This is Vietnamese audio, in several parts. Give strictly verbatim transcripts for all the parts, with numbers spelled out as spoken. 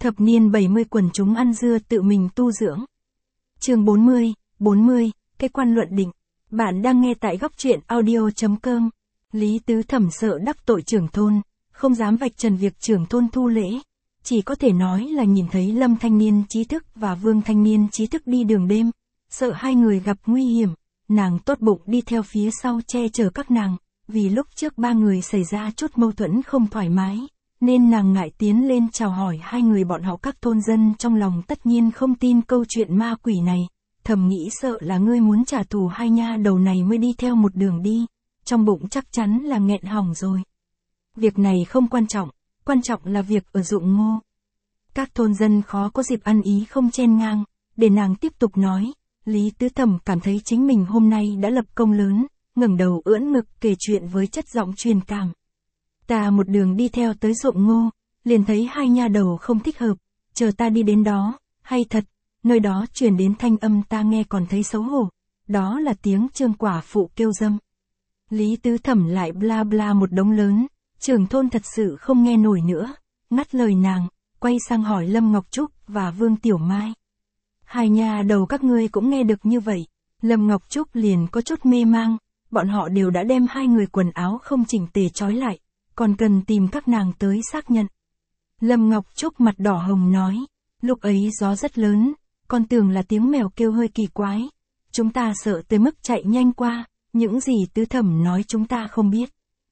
Thập niên bảy mươi quần chúng ăn dưa tự mình tu dưỡng. Chương bốn mươi, bốn mươi, cái quan luận định. Bạn đang nghe tại góc truyện audio.com. Lý Tứ Thẩm sợ đắc tội trưởng thôn, không dám vạch trần việc trưởng thôn thu lễ. Chỉ có thể nói là nhìn thấy Lâm thanh niên trí thức và Vương thanh niên trí thức đi đường đêm, sợ hai người gặp nguy hiểm, nàng tốt bụng đi theo phía sau che chở các nàng, vì lúc trước ba người xảy ra chút mâu thuẫn không thoải mái, nên nàng ngại tiến lên chào hỏi hai người bọn họ. Các thôn dân trong lòng tất nhiên không tin câu chuyện ma quỷ này, thầm nghĩ sợ là ngươi muốn trả thù hai nha đầu này mới đi theo một đường đi, trong bụng chắc chắn là nghẹn hỏng rồi. Việc này không quan trọng, quan trọng là việc ở ruộng ngô. Các thôn dân khó có dịp ăn ý không chen ngang, để nàng tiếp tục nói. Lý Tứ Thẩm cảm thấy chính mình hôm nay đã lập công lớn, ngẩng đầu ưỡn ngực kể chuyện với chất giọng truyền cảm. Ta một đường đi theo tới ruộng ngô, liền thấy hai nha đầu không thích hợp, chờ ta đi đến đó, hay thật, nơi đó truyền đến thanh âm ta nghe còn thấy xấu hổ, đó là tiếng Trương quả phụ kêu dâm. Lý Tứ Thẩm lại bla bla một đống lớn, trưởng thôn thật sự không nghe nổi nữa, ngắt lời nàng, quay sang hỏi Lâm Ngọc Trúc và Vương Tiểu Mai. Hai nha đầu các ngươi cũng nghe được như vậy. Lâm Ngọc Trúc liền có chút mê mang, bọn họ đều đã đem hai người quần áo không chỉnh tề trói lại, còn cần tìm các nàng tới xác nhận. Lâm Ngọc Trúc mặt đỏ hồng nói, lúc ấy gió rất lớn, con tưởng là tiếng mèo kêu hơi kỳ quái, chúng ta sợ tới mức chạy nhanh qua, những gì Tứ Thẩm nói chúng ta không biết.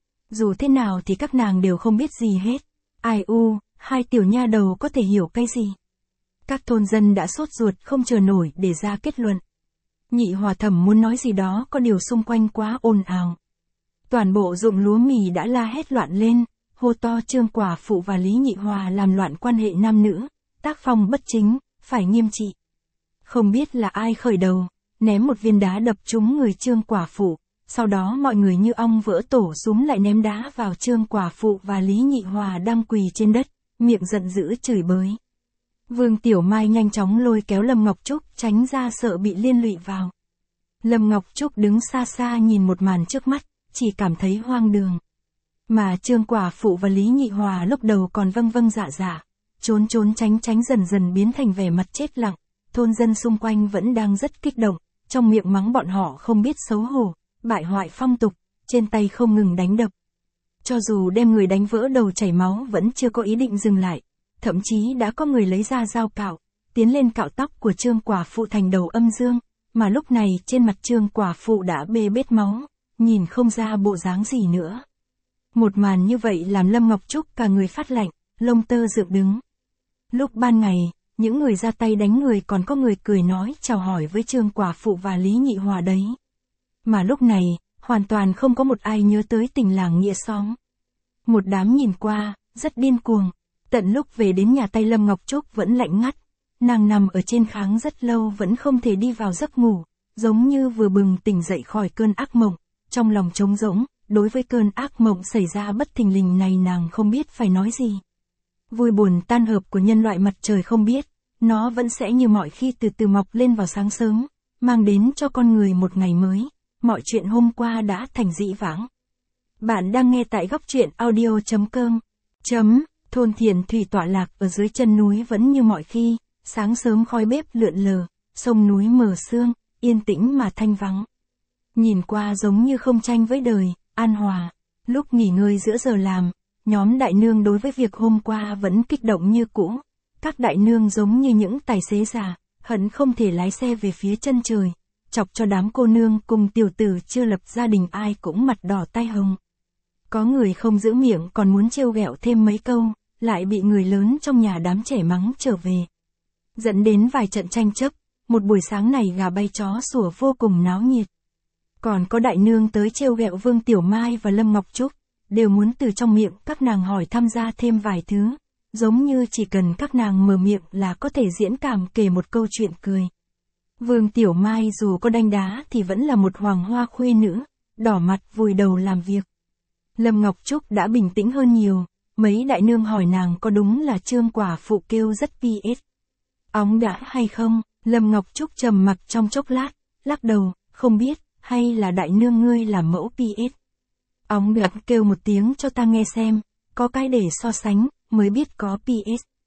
Dù thế nào thì các nàng đều không biết gì hết, ai u, hai tiểu nha đầu có thể hiểu cái gì. Các thôn dân đã sốt ruột không chờ nổi để ra kết luận. Nhị Hòa Thẩm muốn nói gì đó có điều xung quanh quá ồn ào. Toàn bộ ruộng lúa mì đã la hét loạn lên, hô to Trương quả phụ và Lý Nhị Hòa làm loạn quan hệ nam nữ, tác phong bất chính, phải nghiêm trị. Không biết là ai khởi đầu, ném một viên đá đập trúng người Trương quả phụ, sau đó mọi người như ong vỡ tổ súm lại ném đá vào Trương quả phụ và Lý Nhị Hòa đang quỳ trên đất, miệng giận dữ chửi bới. Vương Tiểu Mai nhanh chóng lôi kéo Lâm Ngọc Trúc tránh ra sợ bị liên lụy vào. Lâm Ngọc Trúc đứng xa xa nhìn một màn trước mắt, chỉ cảm thấy hoang đường. Mà Trương quả phụ và Lý Nhị Hòa lúc đầu còn vâng vâng dạ dạ, trốn trốn tránh tránh dần dần biến thành vẻ mặt chết lặng, thôn dân xung quanh vẫn đang rất kích động, trong miệng mắng bọn họ không biết xấu hổ, bại hoại phong tục, trên tay không ngừng đánh đập. Cho dù đem người đánh vỡ đầu chảy máu vẫn chưa có ý định dừng lại. Thậm chí đã có người lấy ra dao cạo, tiến lên cạo tóc của Trương quả phụ thành đầu âm dương, mà lúc này trên mặt Trương quả phụ đã bê bết máu, nhìn không ra bộ dáng gì nữa. Một màn như vậy làm Lâm Ngọc Trúc cả người phát lạnh, lông tơ dựng đứng. Lúc ban ngày, những người ra tay đánh người còn có người cười nói chào hỏi với Trương quả phụ và Lý Nhị Hòa đấy. Mà lúc này, hoàn toàn không có một ai nhớ tới tình làng nghĩa xóm. Một đám nhìn qua, rất điên cuồng. Tận lúc về đến nhà tay Lâm Ngọc Trúc vẫn lạnh ngắt, nàng nằm ở trên kháng rất lâu vẫn không thể đi vào giấc ngủ, giống như vừa bừng tỉnh dậy khỏi cơn ác mộng, trong lòng trống rỗng, đối với cơn ác mộng xảy ra bất thình lình này nàng không biết phải nói gì. Vui buồn tan hợp của nhân loại mặt trời không biết, nó vẫn sẽ như mọi khi từ từ mọc lên vào sáng sớm, mang đến cho con người một ngày mới, mọi chuyện hôm qua đã thành dĩ vãng. Bạn đang nghe tại góc truyện audio.com. Chấm. Thôn Thiền Thủy tọa lạc ở dưới chân núi vẫn như mọi khi, sáng sớm khói bếp lượn lờ, sông núi mờ sương, yên tĩnh mà thanh vắng. Nhìn qua giống như không tranh với đời, an hòa. Lúc nghỉ ngơi giữa giờ làm, nhóm đại nương đối với việc hôm qua vẫn kích động như cũ. Các đại nương giống như những tài xế già, hận không thể lái xe về phía chân trời, chọc cho đám cô nương cùng tiểu tử chưa lập gia đình ai cũng mặt đỏ tai hồng. Có người không giữ miệng còn muốn trêu ghẹo thêm mấy câu, lại bị người lớn trong nhà đám trẻ mắng trở về. Dẫn đến vài trận tranh chấp, một buổi sáng này gà bay chó sủa vô cùng náo nhiệt. Còn có đại nương tới trêu ghẹo Vương Tiểu Mai và Lâm Ngọc Trúc, đều muốn từ trong miệng các nàng hỏi tham gia thêm vài thứ, giống như chỉ cần các nàng mở miệng là có thể diễn cảm kể một câu chuyện cười. Vương Tiểu Mai dù có đanh đá thì vẫn là một hoàng hoa khuê nữ, đỏ mặt vùi đầu làm việc. Lâm Ngọc Trúc đã bình tĩnh hơn nhiều. Mấy đại nương hỏi nàng có đúng là Trương quả phụ kêu rất pê ét. Óng đã hay không, Lâm Ngọc Trúc trầm mặc trong chốc lát, lắc đầu, không biết, hay là đại nương ngươi làm mẫu pê ét. Óng đã kêu một tiếng cho ta nghe xem, có cái để so sánh, mới biết có pê ét.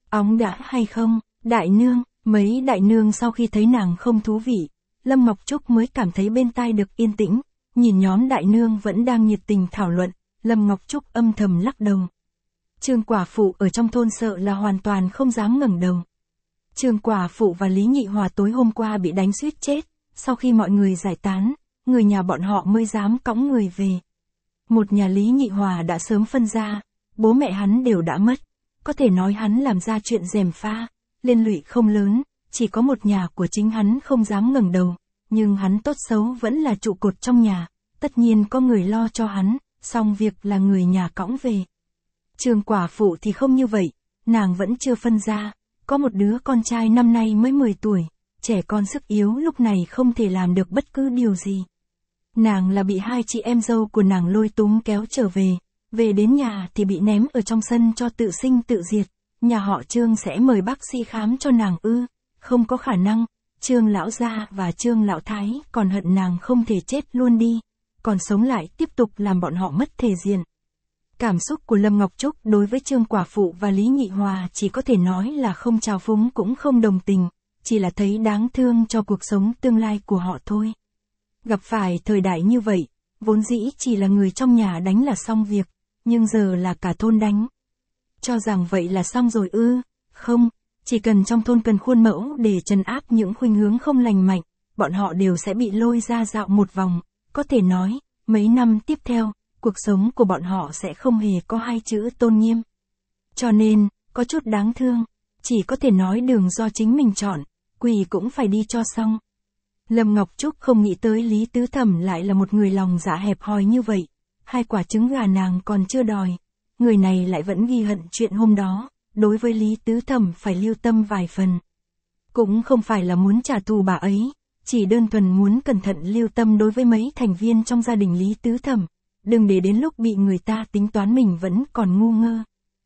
Óng đã hay không, đại nương, mấy đại nương sau khi thấy nàng không thú vị, Lâm Ngọc Trúc mới cảm thấy bên tai được yên tĩnh, nhìn nhóm đại nương vẫn đang nhiệt tình thảo luận, Lâm Ngọc Trúc âm thầm lắc đầu. Trương quả phụ ở trong thôn sợ là hoàn toàn không dám ngẩng đầu. Trương quả phụ và Lý Nhị Hòa tối hôm qua bị đánh suýt chết, sau khi mọi người giải tán, người nhà bọn họ mới dám cõng người về. Một nhà Lý Nhị Hòa đã sớm phân ra, bố mẹ hắn đều đã mất, có thể nói hắn làm ra chuyện gièm pha, liên lụy không lớn, chỉ có một nhà của chính hắn không dám ngẩng đầu, nhưng hắn tốt xấu vẫn là trụ cột trong nhà, tất nhiên có người lo cho hắn, xong việc là người nhà cõng về. Trương quả phụ thì không như vậy, nàng vẫn chưa phân ra, có một đứa con trai năm nay mới mười tuổi, trẻ con sức yếu lúc này không thể làm được bất cứ điều gì. Nàng là bị hai chị em dâu của nàng lôi túm kéo trở về, về đến nhà thì bị ném ở trong sân cho tự sinh tự diệt, nhà họ Trương sẽ mời bác sĩ khám cho nàng ư, không có khả năng, Trương lão gia và Trương lão thái còn hận nàng không thể chết luôn đi, còn sống lại tiếp tục làm bọn họ mất thể diện. Cảm xúc của Lâm Ngọc Trúc đối với Trương quả phụ và Lý Nhị Hòa chỉ có thể nói là không trào phúng cũng không đồng tình, chỉ là thấy đáng thương cho cuộc sống tương lai của họ thôi. Gặp phải thời đại như vậy, vốn dĩ chỉ là người trong nhà đánh là xong việc, nhưng giờ là cả thôn đánh. Cho rằng vậy là xong rồi ư, không, chỉ cần trong thôn cần khuôn mẫu để trấn áp những khuynh hướng không lành mạnh, bọn họ đều sẽ bị lôi ra dạo một vòng, có thể nói, mấy năm tiếp theo, cuộc sống của bọn họ sẽ không hề có hai chữ tôn nghiêm. Cho nên, có chút đáng thương, chỉ có thể nói đường do chính mình chọn, quỳ cũng phải đi cho xong. Lâm Ngọc Trúc không nghĩ tới Lý Tứ Thẩm lại là một người lòng dạ hẹp hòi như vậy, hai quả trứng gà nàng còn chưa đòi, người này lại vẫn ghi hận chuyện hôm đó, đối với Lý Tứ Thẩm phải lưu tâm vài phần. Cũng không phải là muốn trả thù bà ấy, chỉ đơn thuần muốn cẩn thận lưu tâm đối với mấy thành viên trong gia đình Lý Tứ Thẩm, đừng để đến lúc bị người ta tính toán mình vẫn còn ngu ngơ.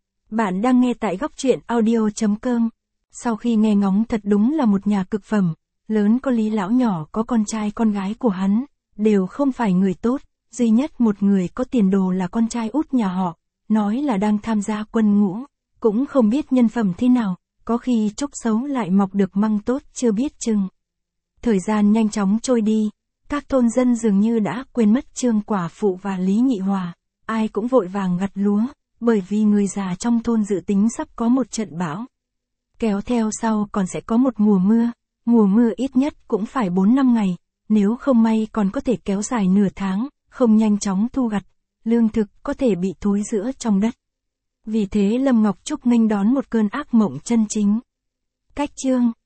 Bạn đang nghe tại góc truyện audio chấm com. Sau khi nghe ngóng thật đúng là một nhà cực phẩm, lớn có Lý lão nhỏ có con trai con gái của hắn, đều không phải người tốt, duy nhất một người có tiền đồ là con trai út nhà họ, nói là đang tham gia quân ngũ, cũng không biết nhân phẩm thế nào, có khi trúc xấu lại mọc được măng tốt chưa biết chừng. Thời gian nhanh chóng trôi đi, các thôn dân dường như đã quên mất Trương quả phụ và Lý Nhị Hòa, ai cũng vội vàng gặt lúa, bởi vì người già trong thôn dự tính sắp có một trận bão. Kéo theo sau còn sẽ có một mùa mưa, mùa mưa ít nhất cũng phải bốn năm ngày, nếu không may còn có thể kéo dài nửa tháng, không nhanh chóng thu gặt, lương thực có thể bị thối rữa trong đất. Vì thế Lâm Ngọc Trúc nghênh đón một cơn ác mộng chân chính. Cách chương